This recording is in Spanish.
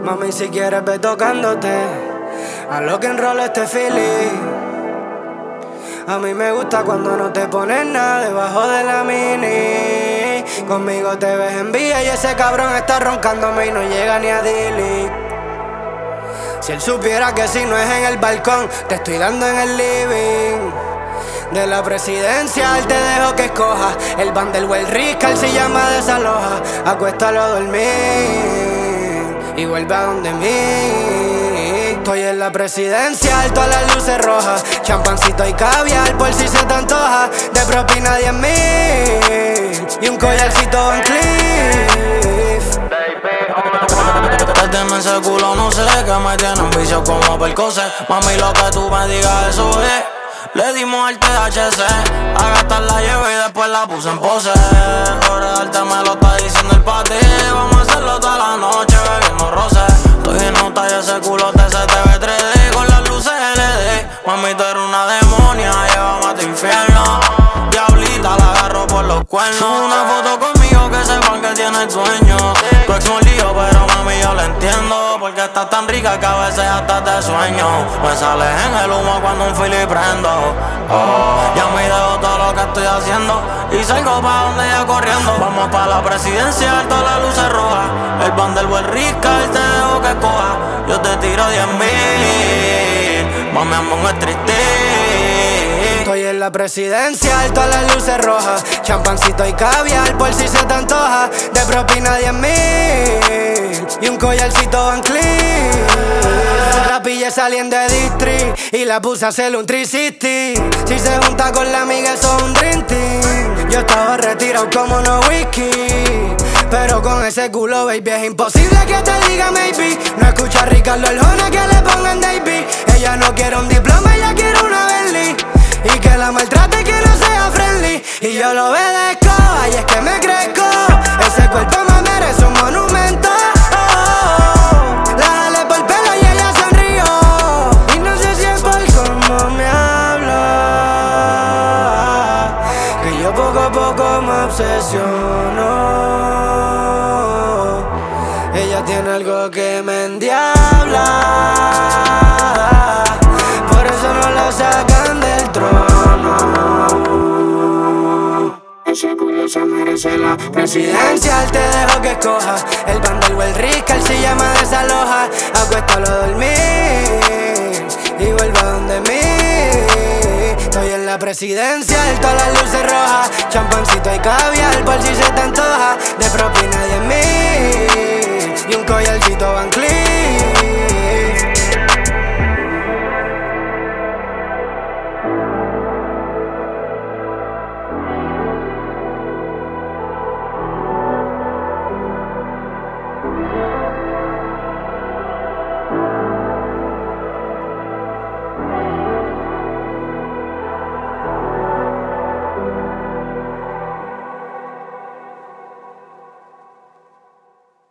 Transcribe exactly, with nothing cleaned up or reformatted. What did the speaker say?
Mami, si quieres ve tocándote a lo que enrola este feeling. A mí me gusta cuando no te pones nada debajo de la mini. Conmigo te ves en vía y ese cabrón está roncándome y no llega ni a delete. Si él supiera que si no es en el balcón, te estoy dando en el living. De la presidencial te dejo que escojas el Bandel o el Riscal, si llama desaloja. Acuéstalo a dormir y vuelve a donde mí. Estoy en la presidencial, todas las luces rojas, champancito y caviar por si se te antoja. De propina diez mil y un collarcito Van Cleef. Desde ese culo no sé que me tienen vicio como percose. Mami, lo que tú me digas eso es. Le dimos al T H C, a gastar la llevo y después la puse en pose. Sobre darte me lo está diciendo el pati. Vamos a hacerlo toda la noche bebiendo roce. Estoy en nota y ese culote se te ve tres D con las luces L E D. Mami, tú eres una demonia, llévame a tu infierno. Diablita, la agarro por los cuernos. Una foto conmigo que sepan que tiene el sueño. Próximo lío, pero mami yo lo entiendo, porque estás tan rica que a veces hasta te sueño. Me sales en el humo cuando un fili prendo. Oh, ya me dejo todo lo que estoy haciendo y salgo pa' donde ya corriendo. Vamos pa' la presidencial, todas las luces rojas. El Bandel o el Riscal, te dejo que coja. Yo te tiro diez mil, mami, amo un striptease. Estoy en la presidencial, todas las luces rojas, champancito y caviar por si se te antoja. De propina diez mil y un collarcito Van Cleef. La pillé saliendo de District y la puse a hacerle un trescientos sesenta. Si se junta con la amiga eso es un dream team. Yo estaba retirado como no whisky, pero con ese culo, baby, es imposible que te diga maybe. No escucha a Ricardo Arjona que le pongan Davey. Ella no quiere un diploma, ella quiere una Bentley. Y que la maltrate y que no sea friendly. Y yo lo obedezco, ay es que me crezco. Ese cuerpo me merece un monumento. Oh, la jalé por pelo y ella sonrió. Y no sé si es por cómo me habla, que yo poco a poco me obsesiono. Ella tiene algo que me endiabla, por eso no la sacan del trono. Ese culo se merece la presidencial, te dejo que escojas el Bandel o el Riscal, si llama desaloja. Acuéstalo a dormir y vuelve a donde mí. Estoy en la presidencial, todas las luces rojas, champancito y caviar por si se te antoja. De propina diez mil y un collarcito Van Cleef.